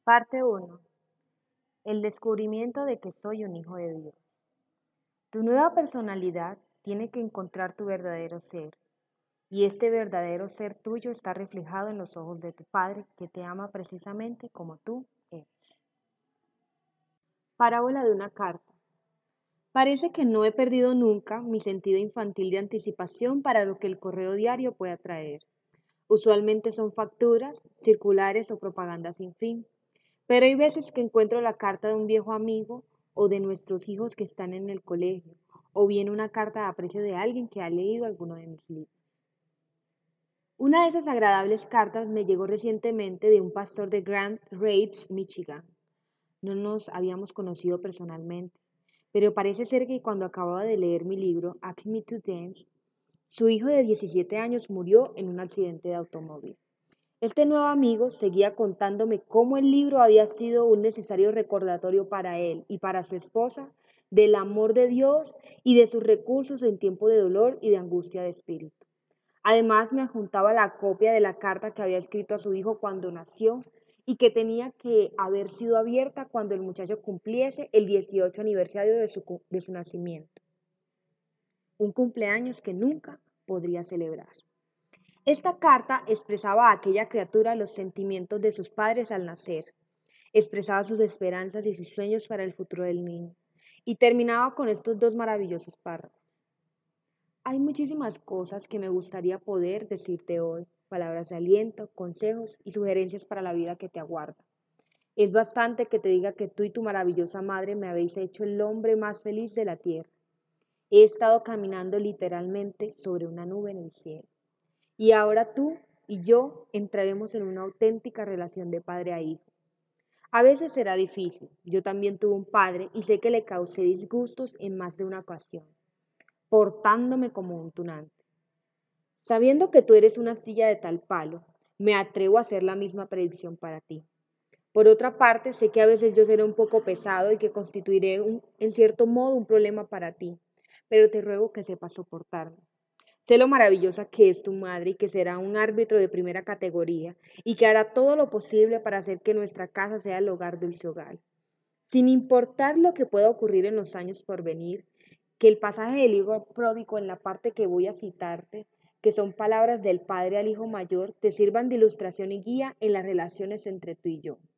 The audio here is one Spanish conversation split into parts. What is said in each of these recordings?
Parte 1. El descubrimiento de que soy un hijo de Dios. Tu nueva personalidad tiene que encontrar tu verdadero ser, y este verdadero ser tuyo está reflejado en los ojos de tu Padre, que te ama precisamente como tú eres. Parábola de una carta. Parece que no he perdido nunca mi sentido infantil de anticipación para lo que el correo diario pueda traer. Usualmente son facturas, circulares o propaganda sin fin. Pero hay veces que encuentro la carta de un viejo amigo o de nuestros hijos que están en el colegio, o bien una carta de aprecio de alguien que ha leído alguno de mis libros. Una de esas agradables cartas me llegó recientemente de un pastor de Grand Rapids, Michigan. No nos habíamos conocido personalmente, pero parece ser que cuando acababa de leer mi libro, Ask Me to Dance, su hijo de 17 años murió en un accidente de automóvil. Este nuevo amigo seguía contándome cómo el libro había sido un necesario recordatorio para él y para su esposa del amor de Dios y de sus recursos en tiempo de dolor y de angustia de espíritu. Además, me adjuntaba la copia de la carta que había escrito a su hijo cuando nació y que tenía que haber sido abierta cuando el muchacho cumpliese el 18 aniversario de su nacimiento. Un cumpleaños que nunca podría celebrar. Esta carta expresaba a aquella criatura los sentimientos de sus padres al nacer, expresaba sus esperanzas y sus sueños para el futuro del niño, y terminaba con estos dos maravillosos párrafos. Hay muchísimas cosas que me gustaría poder decirte hoy, palabras de aliento, consejos y sugerencias para la vida que te aguarda. Es bastante que te diga que tú y tu maravillosa madre me habéis hecho el hombre más feliz de la tierra. He estado caminando literalmente sobre una nube en el cielo. Y ahora tú y yo entraremos en una auténtica relación de padre a hijo. A veces será difícil. Yo también tuve un padre y sé que le causé disgustos en más de una ocasión, portándome como un tunante. Sabiendo que tú eres una astilla de tal palo, me atrevo a hacer la misma predicción para ti. Por otra parte, sé que a veces yo seré un poco pesado y que constituiré en cierto modo un problema para ti, pero te ruego que sepas soportarme. Sé lo maravillosa que es tu madre y que será un árbitro de primera categoría y que hará todo lo posible para hacer que nuestra casa sea el hogar del hogar. Sin importar lo que pueda ocurrir en los años por venir, que el pasaje del hijo pródigo en la parte que voy a citarte, que son palabras del padre al hijo mayor, te sirvan de ilustración y guía en las relaciones entre tú y yo.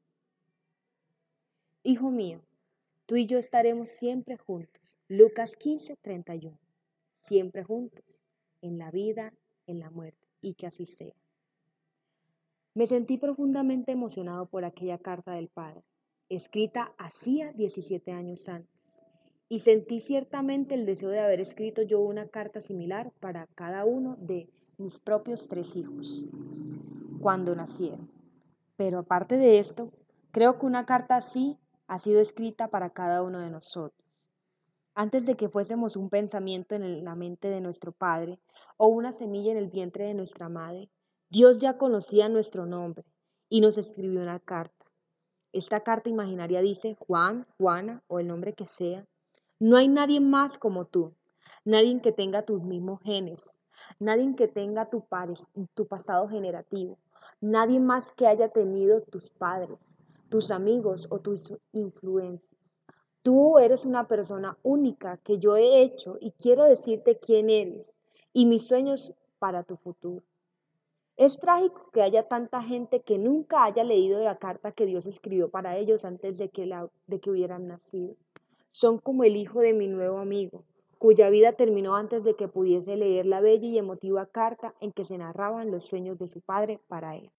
Hijo mío, tú y yo estaremos siempre juntos. Lucas 15:31. Siempre juntos, en la vida, en la muerte, y que así sea. Me sentí profundamente emocionado por aquella carta del Padre, escrita hacía 17 años antes, y sentí ciertamente el deseo de haber escrito yo una carta similar para cada uno de mis propios 3 hijos, cuando nacieron. Pero aparte de esto, creo que una carta así ha sido escrita para cada uno de nosotros. Antes de que fuésemos un pensamiento en la mente de nuestro Padre o una semilla en el vientre de nuestra madre, Dios ya conocía nuestro nombre y nos escribió una carta. Esta carta imaginaria dice Juan, Juana o el nombre que sea. No hay nadie más como tú, nadie que tenga tus mismos genes, nadie que tenga tu pasado generativo, nadie más que haya tenido tus padres, tus amigos o tus influencias. Tú eres una persona única que yo he hecho y quiero decirte quién eres y mis sueños para tu futuro. Es trágico que haya tanta gente que nunca haya leído la carta que Dios escribió para ellos antes de que hubieran nacido. Son como el hijo de mi nuevo amigo, cuya vida terminó antes de que pudiese leer la bella y emotiva carta en que se narraban los sueños de su padre para él.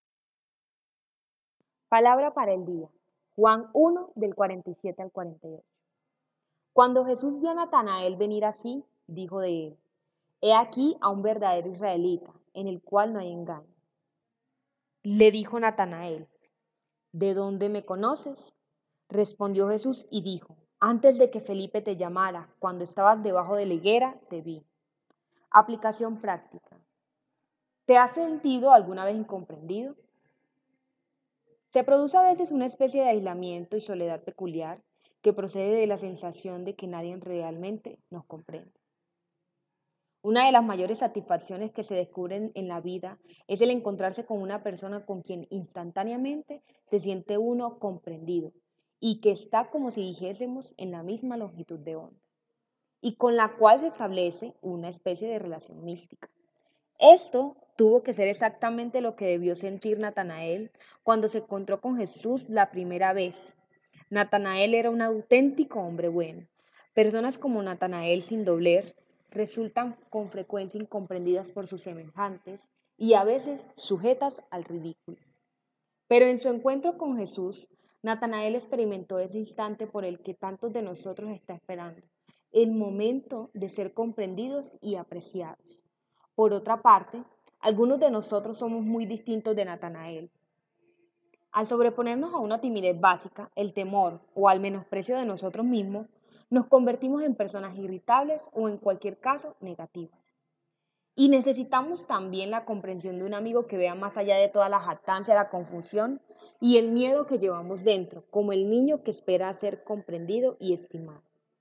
Palabra para el día. Juan 1 del 47 al 48. Cuando Jesús vio a Natanael venir así, dijo de él: He aquí a un verdadero israelita, en el cual no hay engaño. Le dijo Natanael: ¿De dónde me conoces? Respondió Jesús y dijo: Antes de que Felipe te llamara, cuando estabas debajo de la higuera, te vi. Aplicación práctica. ¿Te has sentido alguna vez incomprendido? Se produce a veces una especie de aislamiento y soledad peculiar que procede de la sensación de que nadie realmente nos comprende. Una de las mayores satisfacciones que se descubren en la vida es el encontrarse con una persona con quien instantáneamente se siente uno comprendido y que está como si dijésemos en la misma longitud de onda y con la cual se establece una especie de relación mística. Esto tuvo que ser exactamente lo que debió sentir Natanael cuando se encontró con Jesús la primera vez. Natanael era un auténtico hombre bueno. Personas como Natanael sin doblez resultan con frecuencia incomprendidas por sus semejantes y a veces sujetas al ridículo. Pero en su encuentro con Jesús, Natanael experimentó ese instante por el que tantos de nosotros está esperando, el momento de ser comprendidos y apreciados. Por otra parte, algunos de nosotros somos muy distintos de Natanael. Al sobreponernos a una timidez básica, el temor o al menosprecio de nosotros mismos, nos convertimos en personas irritables o en cualquier caso negativas. Y necesitamos también la comprensión de un amigo que vea más allá de toda la jactancia, la confusión y el miedo que llevamos dentro, como el niño que espera ser comprendido y estimado.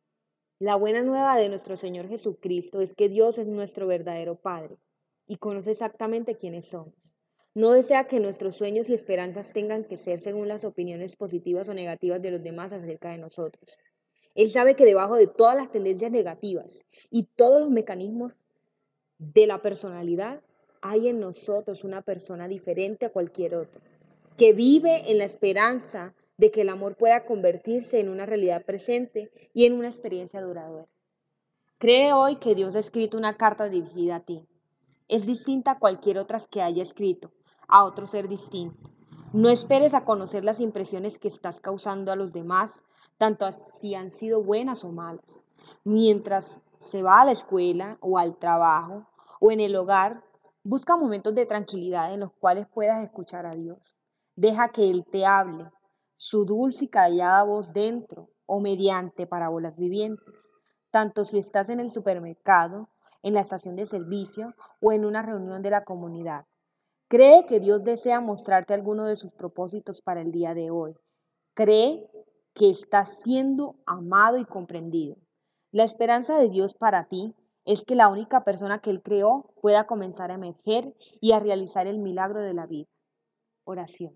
La buena nueva de nuestro Señor Jesucristo es que Dios es nuestro verdadero Padre y conoce exactamente quiénes somos. No desea que nuestros sueños y esperanzas tengan que ser según las opiniones positivas o negativas de los demás acerca de nosotros. Él sabe que debajo de todas las tendencias negativas y todos los mecanismos de la personalidad hay en nosotros una persona diferente a cualquier otro, que vive en la esperanza de que el amor pueda convertirse en una realidad presente y en una experiencia duradera. Cree hoy que Dios ha escrito una carta dirigida a ti. Es distinta a cualquier otra que haya escrito, a otro ser distinto. No esperes a conocer las impresiones que estás causando a los demás, tanto si han sido buenas o malas. Mientras se va a la escuela o al trabajo o en el hogar, busca momentos de tranquilidad en los cuales puedas escuchar a Dios. Deja que Él te hable, su dulce y callada voz dentro o mediante parábolas vivientes, tanto si estás en el supermercado, en la estación de servicio o en una reunión de la comunidad. Cree que Dios desea mostrarte alguno de sus propósitos para el día de hoy. Cree que estás siendo amado y comprendido. La esperanza de Dios para ti es que la única persona que Él creó pueda comenzar a emerger y a realizar el milagro de la vida. Oración.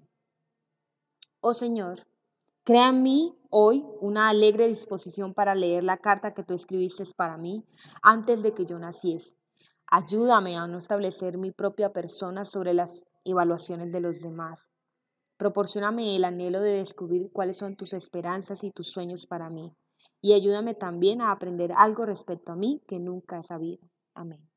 Oh Señor, crea en mí hoy una alegre disposición para leer la carta que tú escribiste para mí antes de que yo naciese. Ayúdame a no establecer mi propia persona sobre las evaluaciones de los demás. Proporcióname el anhelo de descubrir cuáles son tus esperanzas y tus sueños para mí. Y ayúdame también a aprender algo respecto a mí que nunca he sabido. Amén.